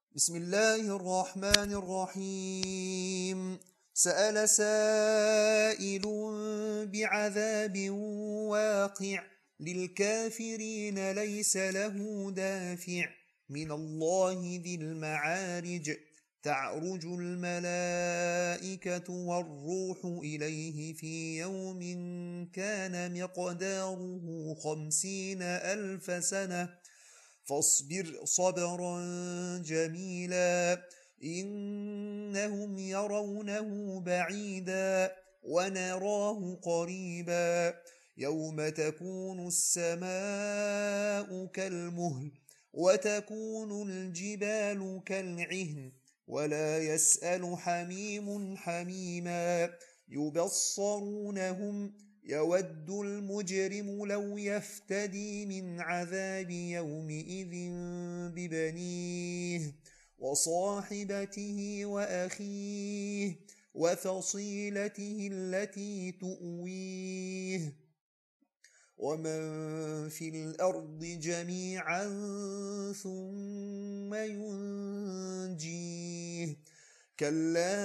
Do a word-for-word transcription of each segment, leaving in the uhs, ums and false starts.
بسم الله الرحمن الرحيم. سأل سائل بعذاب واقع للكافرين ليس له دافع من الله ذي المعارج. تعرج الملائكة والروح إليه في يوم كان مقداره خمسين ألف سنة فاصبر صبرا جميلا إنهم يرونه بعيدا ونراه قريبا يوم تكون السماء كالمهل وتكون الجبال كالعهن ولا يسأل حميم حميما يبصرونهم يود المجرم لو يفتدي من عذاب يومئذ ببنيه وصاحبته وأخيه وفصيلته التي تؤويه ومن في الأرض جميعا ثم ينجيه كلا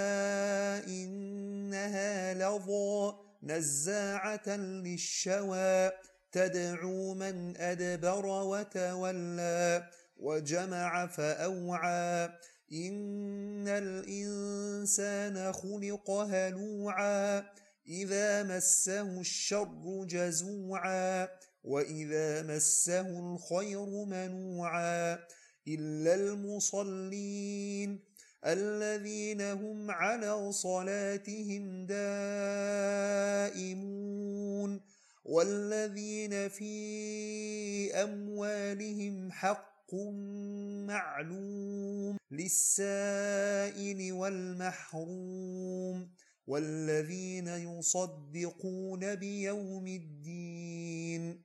إنها لظى نزاعة للشوى تدعو من أدبر وتولى وجمع فأوعى إن الإنسان خلق هلوعا إذا مسه الشر جزوعا وإذا مسه الخير منوعا إلا المصلين الذين هم على صلاتهم دائمون والذين في أموالهم حق معلوم للسائل والمحروم والذين يصدقون بيوم الدين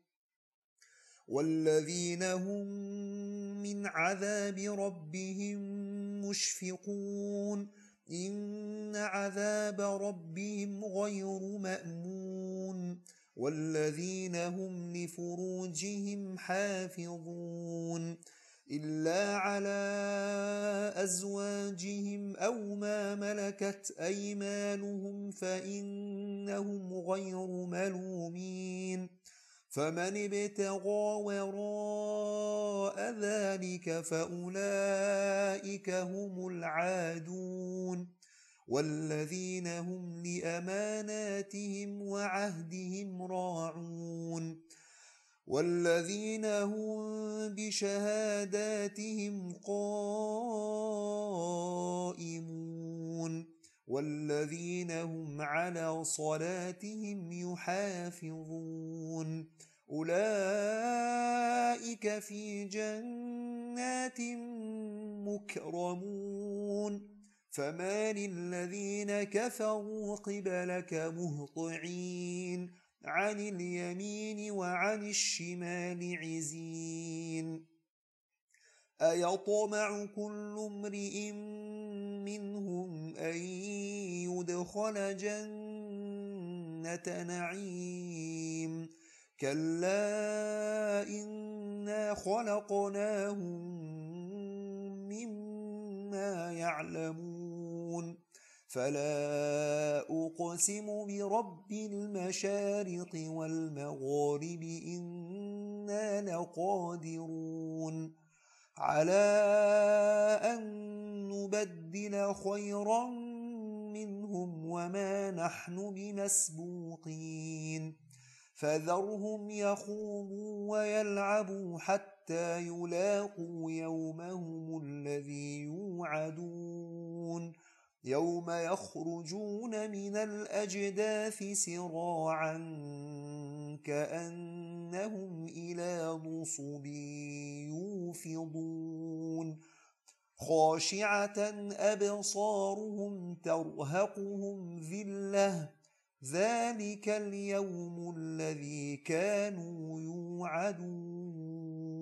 والذين هم من عذاب ربهم مشفقون إن عذاب ربهم غير مأمون والذين هم لفروجهم حافظون إلا على أزواجهم أو ما ملكت أيمانهم فإنهم غير ملومين فمن ابتغى وراء ذلك فأولئك هم العادون والذين هم لأماناتهم وعهدهم راعون والذين هم بشهاداتهم قائمون والذين هم على صلاتهم يحافظون أولئك في جنات مكرمون فما للذين كفروا قبلك مهطعين عن اليمين وعن الشمال عزين أيطمع كل امرئ منهم أن يدخل جنة نعيم كلا إنا خلقناهم مما يعلمون فلا أقسم برب المشارق والمغارب إنا لقادرون على أن نبدل خيرا منهم وما نحن بمسبوقين فذرهم يخوضوا ويلعبوا حتى يلاقوا يومهم الذي يوعدون يوم يخرجون من الأجداث سراعا كأنهم إلى نصب يوفضون خاشعة أبصارهم ترهقهم ذلة ذلك اليوم الذي كانوا يوعدون